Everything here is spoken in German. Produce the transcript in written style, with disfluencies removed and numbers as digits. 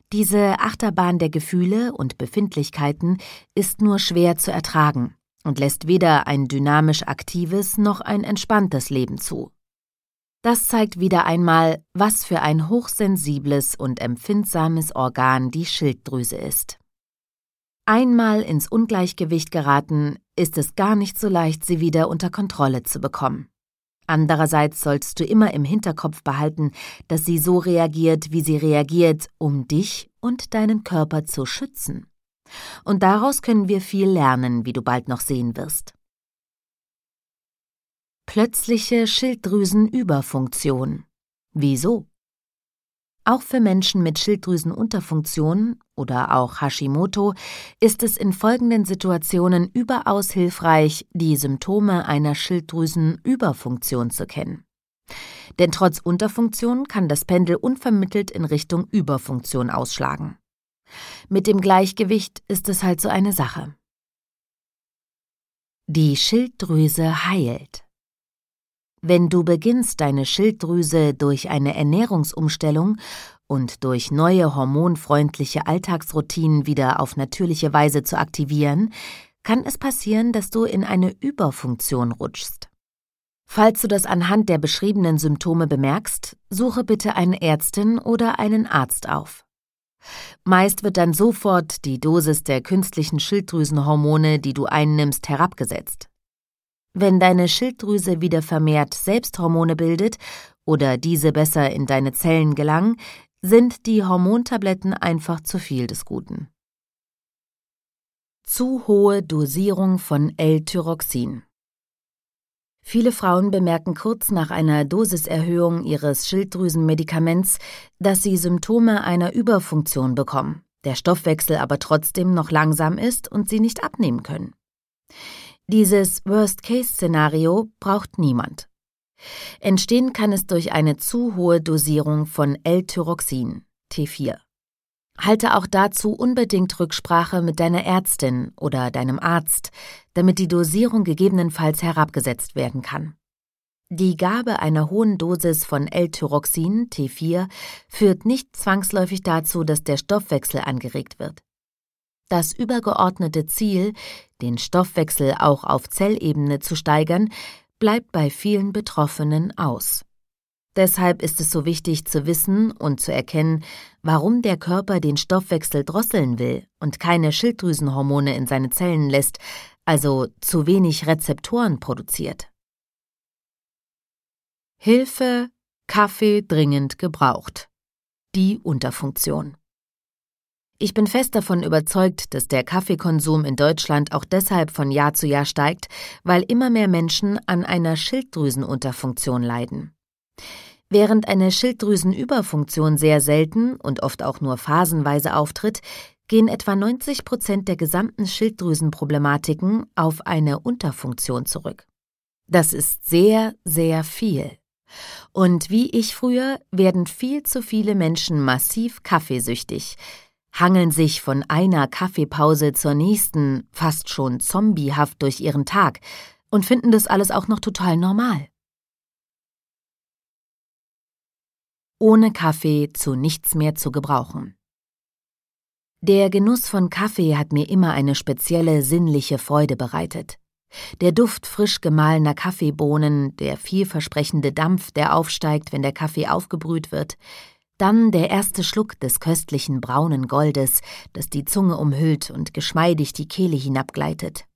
Diese Achterbahn der Gefühle und Befindlichkeiten ist nur schwer zu ertragen und lässt weder ein dynamisch aktives noch ein entspanntes Leben zu. Das zeigt wieder einmal, was für ein hochsensibles und empfindsames Organ die Schilddrüse ist. Einmal ins Ungleichgewicht geraten, ist es gar nicht so leicht, sie wieder unter Kontrolle zu bekommen. Andererseits solltest du immer im Hinterkopf behalten, dass sie so reagiert, wie sie reagiert, um dich und deinen Körper zu schützen. Und daraus können wir viel lernen, wie du bald noch sehen wirst. Plötzliche Schilddrüsenüberfunktion. Wieso? Auch für Menschen mit Schilddrüsenunterfunktion oder auch Hashimoto ist es in folgenden Situationen überaus hilfreich, die Symptome einer Schilddrüsenüberfunktion zu kennen. Denn trotz Unterfunktion kann das Pendel unvermittelt in Richtung Überfunktion ausschlagen. Mit dem Gleichgewicht ist es halt so eine Sache. Die Schilddrüse heilt. Wenn du beginnst, deine Schilddrüse durch eine Ernährungsumstellung und durch neue hormonfreundliche Alltagsroutinen wieder auf natürliche Weise zu aktivieren, kann es passieren, dass du in eine Überfunktion rutschst. Falls du das anhand der beschriebenen Symptome bemerkst, suche bitte eine Ärztin oder einen Arzt auf. Meist wird dann sofort die Dosis der künstlichen Schilddrüsenhormone, die du einnimmst, herabgesetzt. Wenn deine Schilddrüse wieder vermehrt Selbsthormone bildet oder diese besser in deine Zellen gelangen, sind die Hormontabletten einfach zu viel des Guten. Zu hohe Dosierung von L-Tyroxin. Viele Frauen bemerken kurz nach einer Dosiserhöhung ihres Schilddrüsenmedikaments, dass sie Symptome einer Überfunktion bekommen, der Stoffwechsel aber trotzdem noch langsam ist und sie nicht abnehmen können. Dieses Worst-Case-Szenario braucht niemand. Entstehen kann es durch eine zu hohe Dosierung von L-Tyroxin, T4. Halte auch dazu unbedingt Rücksprache mit deiner Ärztin oder deinem Arzt, damit die Dosierung gegebenenfalls herabgesetzt werden kann. Die Gabe einer hohen Dosis von L-Tyroxin, T4, führt nicht zwangsläufig dazu, dass der Stoffwechsel angeregt wird. Das übergeordnete Ziel, den Stoffwechsel auch auf Zellebene zu steigern, bleibt bei vielen Betroffenen aus. Deshalb ist es so wichtig zu wissen und zu erkennen, warum der Körper den Stoffwechsel drosseln will und keine Schilddrüsenhormone in seine Zellen lässt, also zu wenig Rezeptoren produziert. Hilfe, Kaffee dringend gebraucht. Die Unterfunktion. Ich bin fest davon überzeugt, dass der Kaffeekonsum in Deutschland auch deshalb von Jahr zu Jahr steigt, weil immer mehr Menschen an einer Schilddrüsenunterfunktion leiden. Während eine Schilddrüsenüberfunktion sehr selten und oft auch nur phasenweise auftritt, gehen etwa 90% der gesamten Schilddrüsenproblematiken auf eine Unterfunktion zurück. Das ist sehr, sehr viel. Und wie ich früher werden viel zu viele Menschen massiv kaffeesüchtig, hangeln sich von einer Kaffeepause zur nächsten fast schon zombiehaft durch ihren Tag und finden das alles auch noch total normal. Ohne Kaffee zu nichts mehr zu gebrauchen. Der Genuss von Kaffee hat mir immer eine spezielle sinnliche Freude bereitet. Der Duft frisch gemahlener Kaffeebohnen, der vielversprechende Dampf, der aufsteigt, wenn der Kaffee aufgebrüht wird, dann der erste Schluck des köstlichen braunen Goldes, das die Zunge umhüllt und geschmeidig die Kehle hinabgleitet.